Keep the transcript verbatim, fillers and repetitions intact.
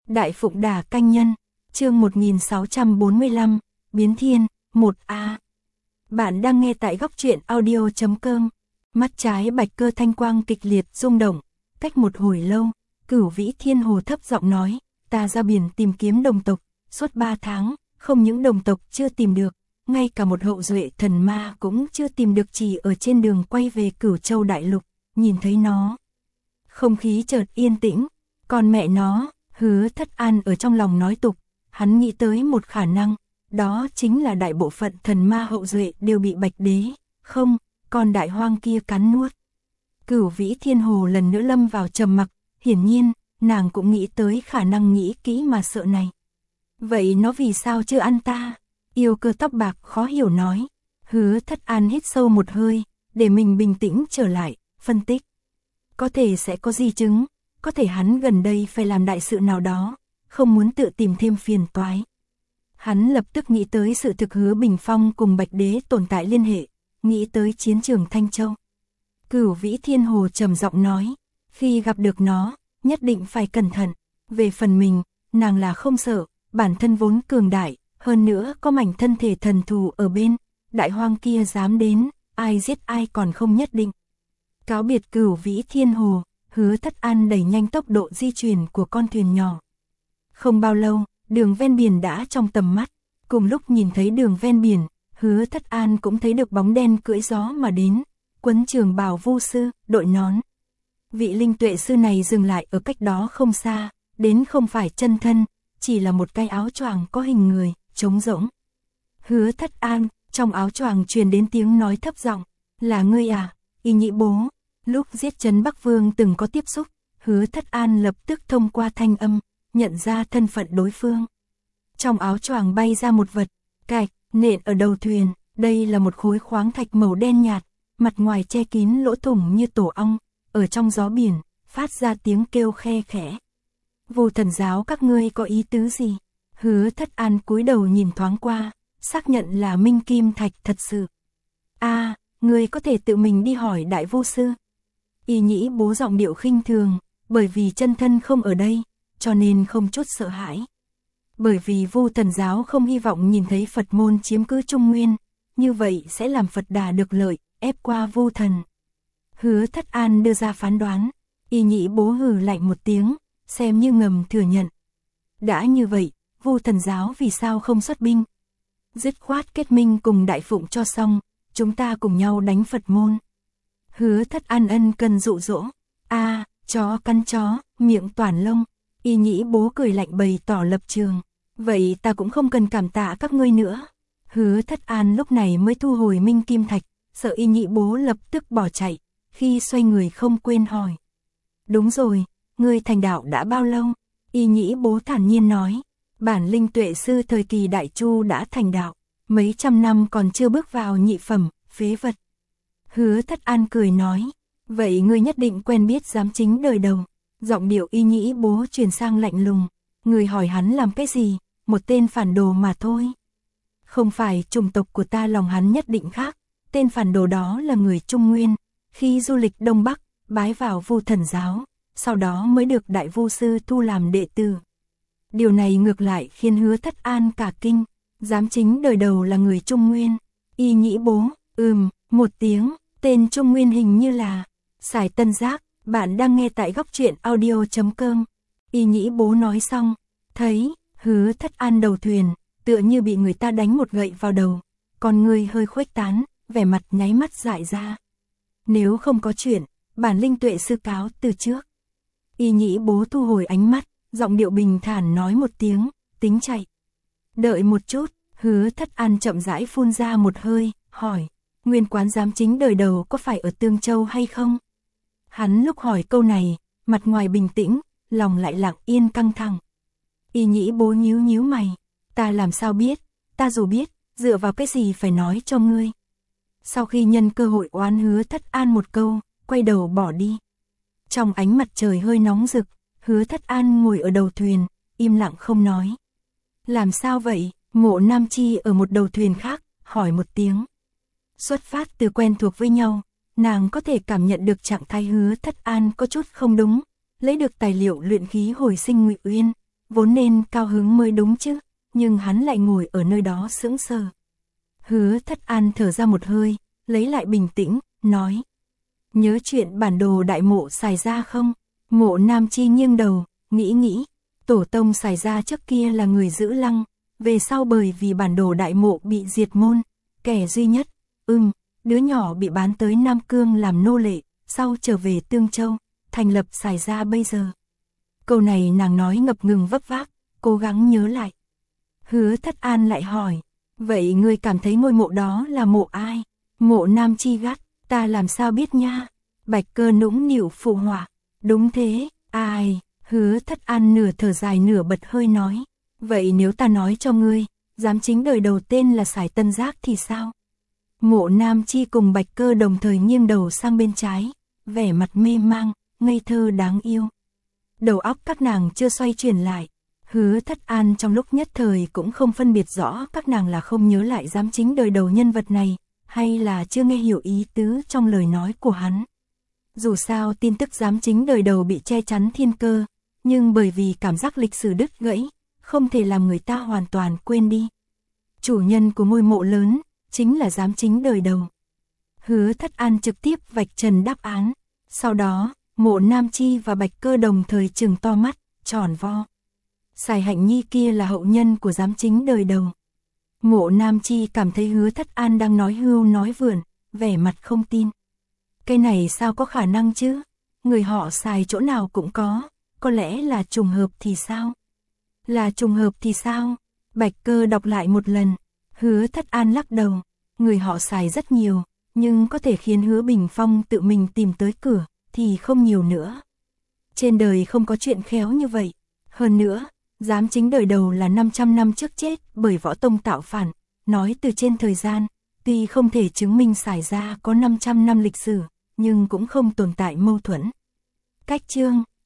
Đại Phụng Đả Canh Nhân, chương một nghìn sáu trăm bốn mươi lăm, Biến Thiên, một A. Bạn đang nghe tại góc truyện audio chấm com. Mắt trái Bạch Cơ thanh quang kịch liệt rung động, cách một hồi lâu, Cửu Vĩ Thiên Hồ thấp giọng nói, ta ra biển tìm kiếm đồng tộc, suốt ba tháng, không những đồng tộc chưa tìm được, ngay cả một hậu duệ thần ma cũng chưa tìm được, chỉ ở trên đường quay về Cửu Châu Đại Lục, nhìn thấy nó. Không khí chợt yên tĩnh, còn mẹ nó, Hứa Thất An ở trong lòng nói tục, hắn nghĩ tới một khả năng, đó chính là đại bộ phận thần ma hậu duệ đều bị Bạch Đế, không, còn đại hoang kia cắn nuốt. Cửu Vĩ Thiên Hồ lần nữa lâm vào trầm mặc, hiển nhiên, nàng cũng nghĩ tới khả năng nghĩ kỹ mà sợ này. Vậy nó vì sao chưa ăn ta? Yêu Cơ tóc bạc khó hiểu nói. Hứa Thất An hít sâu một hơi, để mình bình tĩnh trở lại, phân tích. Có thể sẽ có di chứng, có thể hắn gần đây phải làm đại sự nào đó, không muốn tự tìm thêm phiền toái. Hắn lập tức nghĩ tới sự thực Hứa Bình Phong cùng Bạch Đế tồn tại liên hệ, nghĩ tới chiến trường Thanh Châu. Cửu Vĩ Thiên Hồ trầm giọng nói, khi gặp được nó, nhất định phải cẩn thận. Về phần mình, nàng là không sợ, bản thân vốn cường đại, hơn nữa có mảnh thân thể thần thù ở bên, đại hoang kia dám đến, ai giết ai còn không nhất định. Cáo biệt Cửu Vĩ Thiên Hồ, Hứa Thất An đẩy nhanh tốc độ di chuyển của con thuyền nhỏ. Không bao lâu, đường ven biển đã trong tầm mắt, cùng lúc nhìn thấy đường ven biển, Hứa Thất An cũng thấy được bóng đen cưỡi gió mà đến, quấn trường bào vu sư, đội nón. Vị linh tuệ sư này dừng lại ở cách đó không xa, đến không phải chân thân, chỉ là một cái áo choàng có hình người, trống rỗng. Hứa Thất An, trong áo choàng truyền đến tiếng nói thấp giọng, là ngươi à, Y Nhị Bố. Lúc giết Trấn Bắc Vương từng có tiếp xúc, Hứa Thất An lập tức thông qua thanh âm, nhận ra thân phận đối phương. Trong áo choàng bay ra một vật, cạch, nện ở đầu thuyền, đây là một khối khoáng thạch màu đen nhạt, mặt ngoài che kín lỗ thủng như tổ ong, ở trong gió biển, phát ra tiếng kêu khe khẽ. Vô Thần giáo các ngươi có ý tứ gì? Hứa Thất An cúi đầu nhìn thoáng qua, xác nhận là minh kim thạch thật sự. A, à, ngươi có thể tự mình đi hỏi đại vô sư. Y Nhĩ Bố giọng điệu khinh thường, bởi vì chân thân không ở đây, cho nên không chút sợ hãi. Bởi vì Vô Thần giáo không hy vọng nhìn thấy Phật môn chiếm cứ Trung Nguyên, như vậy sẽ làm Phật Đà được lợi, ép qua Vô Thần. Hứa Thất An đưa ra phán đoán, Y Nhĩ Bố hừ lạnh một tiếng, xem như ngầm thừa nhận. Đã như vậy, Vô Thần giáo vì sao không xuất binh? Dứt khoát kết minh cùng Đại Phụng cho xong, chúng ta cùng nhau đánh Phật môn. Hứa Thất An ân cần dụ dỗ, a, à, chó cắn chó, miệng toàn lông. Y Nhĩ Bố cười lạnh bày tỏ lập trường, vậy ta cũng không cần cảm tạ các ngươi nữa. Hứa Thất An lúc này mới thu hồi minh kim thạch, sợ Y Nhĩ Bố lập tức bỏ chạy, khi xoay người không quên hỏi. Đúng rồi, ngươi thành đạo đã bao lâu? Y Nhĩ Bố thản nhiên nói, bản linh tuệ sư thời kỳ Đại Chu đã thành đạo, mấy trăm năm còn chưa bước vào nhị phẩm, phế vật. Hứa Thất An cười nói, vậy ngươi nhất định quen biết giám chính đời đầu. Giọng điệu Y Nhĩ Bố truyền sang lạnh lùng, người hỏi hắn làm cái gì, một tên phản đồ mà thôi. Không phải chủng tộc của ta, lòng hắn nhất định khác, tên phản đồ đó là người Trung Nguyên, khi du lịch Đông Bắc, bái vào Vô Thần giáo, sau đó mới được đại vô sư thu làm đệ tử. Điều này ngược lại khiến Hứa Thất An cả kinh, giám chính đời đầu là người Trung Nguyên. Y Nhĩ Bố, ừm, một tiếng, tên Trung Nguyên hình như là Sải Tân Giác. Bạn đang nghe tại góc truyện audio chấm com. Y Nhĩ Bố nói xong, thấy Hứa Thất An đầu thuyền, tựa như bị người ta đánh một gậy vào đầu, con người hơi khuếch tán, vẻ mặt nháy mắt dại ra. Nếu không có chuyện, bản linh tuệ sư cáo từ trước. Y Nhĩ Bố thu hồi ánh mắt, giọng điệu bình thản nói một tiếng, tính chạy. Đợi một chút, Hứa Thất An chậm rãi phun ra một hơi, hỏi, nguyên quán giám chính đời đầu có phải ở Tương Châu hay không? Hắn lúc hỏi câu này, mặt ngoài bình tĩnh, lòng lại lặng yên căng thẳng. Y Nhĩ Bố nhíu nhíu mày, ta làm sao biết, ta dù biết, dựa vào cái gì phải nói cho ngươi. Sau khi nhân cơ hội oán Hứa Thất An một câu, quay đầu bỏ đi. Trong ánh mặt trời hơi nóng rực, Hứa Thất An ngồi ở đầu thuyền, im lặng không nói. Làm sao vậy? Mộ Nam Chi ở một đầu thuyền khác, hỏi một tiếng. Xuất phát từ quen thuộc với nhau, nàng có thể cảm nhận được trạng thái Hứa Thất An có chút không đúng, lấy được tài liệu luyện khí hồi sinh Ngụy Uyên, vốn nên cao hứng mới đúng chứ, nhưng hắn lại ngồi ở nơi đó sững sờ. Hứa Thất An thở ra một hơi, lấy lại bình tĩnh, nói. Nhớ chuyện bản đồ đại mộ xài ra không? Mộ Nam Chi nghiêng đầu, nghĩ nghĩ, tổ tông xài ra trước kia là người giữ lăng, về sau bởi vì bản đồ đại mộ bị diệt môn, kẻ duy nhất, ừm, đứa nhỏ bị bán tới Nam Cương làm nô lệ, sau trở về Tương Châu, thành lập xài ra bây giờ. Câu này nàng nói ngập ngừng vấp váp, cố gắng nhớ lại. Hứa Thất An lại hỏi, vậy ngươi cảm thấy ngôi mộ đó là mộ ai? Mộ Nam Chi gắt, ta làm sao biết nha? Bạch Cơ nũng nịu phụ họa, đúng thế, ai? Hứa Thất An nửa thở dài nửa bật hơi nói, vậy nếu ta nói cho ngươi, giám chính đời đầu tên là Sải Tân Giác thì sao? Mộ Nam Chi cùng Bạch Cơ đồng thời nghiêng đầu sang bên trái, vẻ mặt mê mang, ngây thơ đáng yêu. Đầu óc các nàng chưa xoay chuyển lại, Hứa Thất An trong lúc nhất thời cũng không phân biệt rõ các nàng là không nhớ lại giám chính đời đầu nhân vật này, hay là chưa nghe hiểu ý tứ trong lời nói của hắn. Dù sao tin tức giám chính đời đầu bị che chắn thiên cơ, nhưng bởi vì cảm giác lịch sử đứt gãy, không thể làm người ta hoàn toàn quên đi. Chủ nhân của ngôi mộ lớn, chính là giám chính đời đầu. Hứa Thất An trực tiếp vạch trần đáp án, sau đó, Mộ Nam Chi và Bạch Cơ đồng thời trừng to mắt, tròn vo. Sải Hạnh Nhi kia là hậu nhân của giám chính đời đầu. Mộ Nam Chi cảm thấy Hứa Thất An đang nói hưu nói vượn, vẻ mặt không tin. Cái này sao có khả năng chứ? Người họ Sải chỗ nào cũng có, có lẽ là trùng hợp thì sao? Là trùng hợp thì sao? Bạch Cơ đọc lại một lần, Hứa Thất An lắc đầu, người họ Sải rất nhiều, nhưng có thể khiến Hứa Bình Phong tự mình tìm tới cửa, thì không nhiều nữa. Trên đời không có chuyện khéo như vậy. Hơn nữa, giám chính đời đầu là năm trăm năm trước chết bởi Võ Tông tạo phản, nói từ trên thời gian, tuy không thể chứng minh Sải ra có năm trăm năm lịch sử, nhưng cũng không tồn tại mâu thuẫn. Cách chương